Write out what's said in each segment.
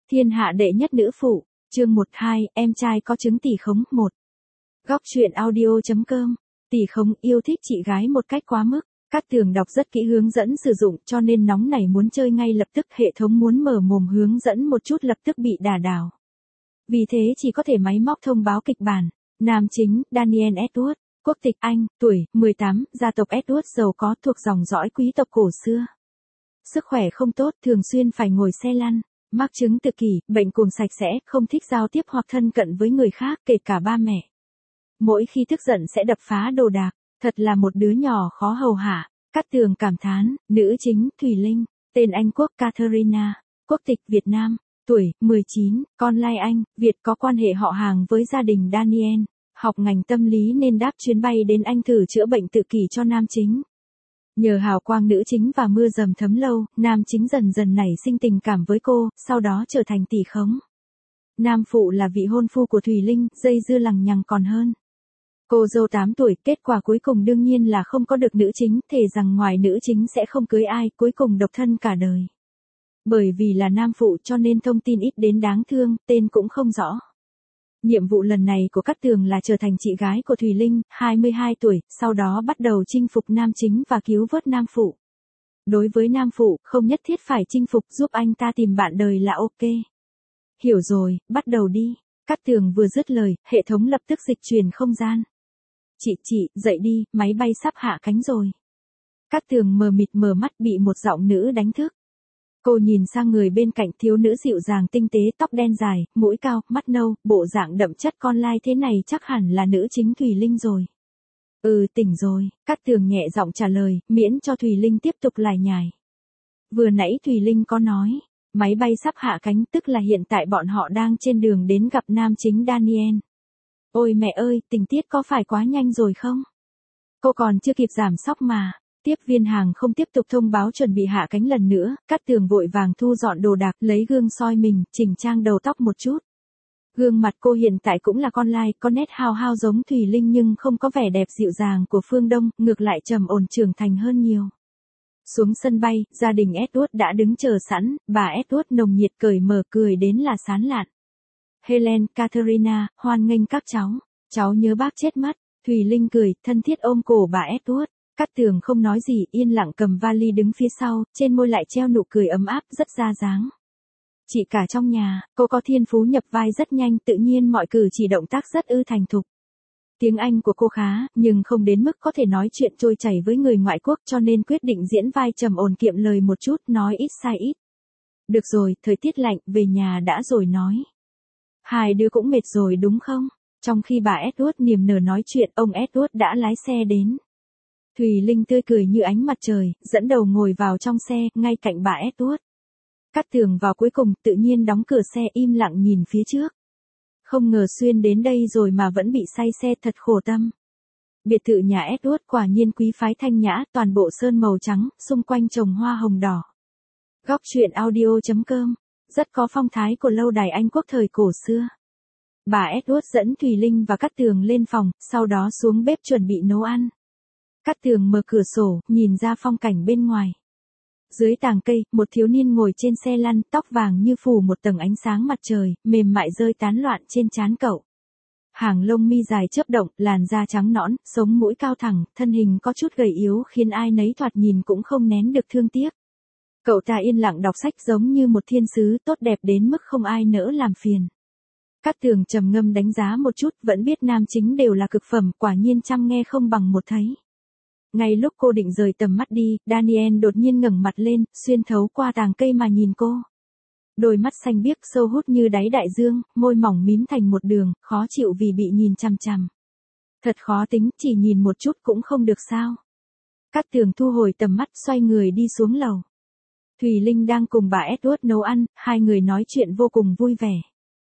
Thiên hạ đệ nhất nữ phụ, chương 12, em trai có chứng tỷ khống 1. Góc truyện audio.com, tỷ khống yêu thích chị gái một cách quá mức. Cát Tường đọc rất kỹ hướng dẫn sử dụng cho nên nóng nảy muốn chơi ngay lập tức, hệ thống muốn mở mồm hướng dẫn một chút lập tức bị đả đảo. Vì thế chỉ có thể máy móc thông báo kịch bản. Nam chính, Daniel Edward, quốc tịch Anh, tuổi, 18, gia tộc Edward giàu có thuộc dòng dõi quý tộc cổ xưa. Sức khỏe không tốt, thường xuyên phải ngồi xe lăn. Mắc chứng tự kỷ, bệnh cuồng sạch sẽ, không thích giao tiếp hoặc thân cận với người khác, kể cả ba mẹ. Mỗi khi tức giận sẽ đập phá đồ đạc, thật là một đứa nhỏ khó hầu hạ. Cát Tường cảm thán. Nữ chính, Thùy Linh, tên Anh quốc Catherina, quốc tịch Việt Nam, tuổi, 19, con lai Anh, Việt, có quan hệ họ hàng với gia đình Daniel, học ngành tâm lý nên đáp chuyến bay đến Anh thử chữa bệnh tự kỷ cho nam chính. Nhờ hào quang nữ chính và mưa dầm thấm lâu, nam chính dần dần nảy sinh tình cảm với cô, sau đó trở thành tỷ khống. Nam phụ là vị hôn phu của Thùy Linh, dây dưa lằng nhằng còn hơn. Cô dâu 8 tuổi, kết quả cuối cùng đương nhiên là không có được nữ chính, thề rằng ngoài nữ chính sẽ không cưới ai, cuối cùng độc thân cả đời. Bởi vì là nam phụ cho nên thông tin ít đến đáng thương, tên cũng không rõ. Nhiệm vụ lần này của Cát Tường là trở thành chị gái của Thùy Linh, 22 tuổi, sau đó bắt đầu chinh phục nam chính và cứu vớt nam phụ. Đối với nam phụ, không nhất thiết phải chinh phục, giúp anh ta tìm bạn đời là ok. Hiểu rồi, bắt đầu đi. Cát Tường vừa dứt lời, hệ thống lập tức dịch chuyển không gian. Chị, dậy đi, máy bay sắp hạ cánh rồi. Cát Tường mờ mịt mở mắt bị một giọng nữ đánh thức. Cô nhìn sang người bên cạnh, thiếu nữ dịu dàng tinh tế, tóc đen dài, mũi cao, mắt nâu, bộ dạng đậm chất con lai thế này chắc hẳn là nữ chính Thùy Linh rồi. Tỉnh rồi, Cát Tường nhẹ giọng trả lời, miễn cho Thùy Linh tiếp tục lải nhải. Vừa nãy Thùy Linh có nói, máy bay sắp hạ cánh, tức là hiện tại bọn họ đang trên đường đến gặp nam chính Daniel. Ôi mẹ ơi, tình tiết có phải quá nhanh rồi không? Cô còn chưa kịp giảm sóc mà. Tiếp viên hàng không tiếp tục thông báo chuẩn bị hạ cánh lần nữa, Cát Tường vội vàng thu dọn đồ đạc, lấy gương soi mình, chỉnh trang đầu tóc một chút. Gương mặt cô hiện tại cũng là con lai, có nét hao hao giống Thùy Linh nhưng không có vẻ đẹp dịu dàng của phương Đông, ngược lại trầm ổn trưởng thành hơn nhiều. Xuống sân bay, gia đình Edward đã đứng chờ sẵn, bà Edward nồng nhiệt cởi mở cười đến là sán lạn. Helen, Catherina, hoan nghênh các cháu nhớ bác chết mất. Thùy Linh cười, thân thiết ôm cổ bà Edward. Cát Tường không nói gì, yên lặng cầm vali đứng phía sau, trên môi lại treo nụ cười ấm áp, rất ra dáng. Chị cả trong nhà, cô có thiên phú nhập vai rất nhanh, tự nhiên mọi cử chỉ động tác rất thành thục. Tiếng Anh của cô khá, nhưng không đến mức có thể nói chuyện trôi chảy với người ngoại quốc cho nên quyết định diễn vai trầm ổn kiệm lời một chút, nói ít sai ít. Được rồi, thời tiết lạnh, về nhà đã rồi nói. Hai đứa cũng mệt rồi đúng không? Trong khi bà Edward niềm nở nói chuyện, ông Edward đã lái xe đến. Thùy Linh tươi cười như ánh mặt trời, dẫn đầu ngồi vào trong xe, ngay cạnh bà Edward. Cát Tường vào cuối cùng, tự nhiên đóng cửa xe im lặng nhìn phía trước. Không ngờ xuyên đến đây rồi mà vẫn bị say xe, thật khổ tâm. Biệt thự nhà Edward quả nhiên quý phái thanh nhã, toàn bộ sơn màu trắng, xung quanh trồng hoa hồng đỏ. Góc truyện audio.com, rất có phong thái của lâu đài Anh quốc thời cổ xưa. Bà Edward dẫn Thùy Linh và Cát Tường lên phòng, sau đó xuống bếp chuẩn bị nấu ăn. Cát Tường mở cửa sổ, nhìn ra phong cảnh bên ngoài. Dưới tàng cây, một thiếu niên ngồi trên xe lăn, tóc vàng như phủ một tầng ánh sáng mặt trời, mềm mại rơi tán loạn trên trán cậu. Hàng lông mi dài chớp động, làn da trắng nõn, sống mũi cao thẳng, thân hình có chút gầy yếu khiến ai nấy thoạt nhìn cũng không nén được thương tiếc. Cậu ta yên lặng đọc sách giống như một thiên sứ tốt đẹp đến mức không ai nỡ làm phiền. Cát Tường trầm ngâm đánh giá một chút, vẫn biết nam chính đều là cực phẩm, quả nhiên chăm nghe không bằng một thấy. Ngay lúc cô định rời tầm mắt đi, Daniel đột nhiên ngẩng mặt lên, xuyên thấu qua tàng cây mà nhìn cô. Đôi mắt xanh biếc sâu hút như đáy đại dương, môi mỏng mím thành một đường, khó chịu vì bị nhìn chằm chằm. Thật khó tính, chỉ nhìn một chút cũng không được sao. Cát Tường thu hồi tầm mắt, xoay người đi xuống lầu. Thùy Linh đang cùng bà Edward nấu ăn, hai người nói chuyện vô cùng vui vẻ.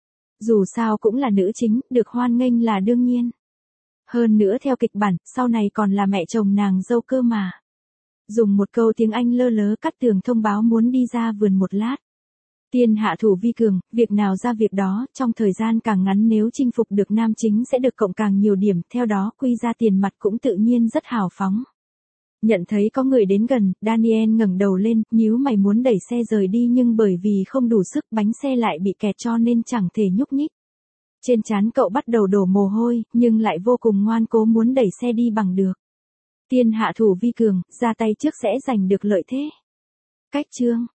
Dù sao cũng là nữ chính, được hoan nghênh là đương nhiên. Hơn nữa theo kịch bản, sau này còn là mẹ chồng nàng dâu cơ mà. Dùng một câu tiếng Anh lơ lớ, Cát Tường thông báo muốn đi ra vườn một lát. Tiên hạ thủ vi cường, việc nào ra việc đó, trong thời gian càng ngắn nếu chinh phục được nam chính sẽ được cộng càng nhiều điểm, theo đó quy ra tiền mặt cũng tự nhiên rất hào phóng. Nhận thấy có người đến gần, Daniel ngẩng đầu lên, nhíu mày muốn đẩy xe rời đi nhưng bởi vì không đủ sức bánh xe lại bị kẹt cho nên chẳng thể nhúc nhích. Trên trán cậu bắt đầu đổ mồ hôi, nhưng lại vô cùng ngoan cố muốn đẩy xe đi bằng được. Tiên hạ thủ vi cường, ra tay trước sẽ giành được lợi thế. Cách chương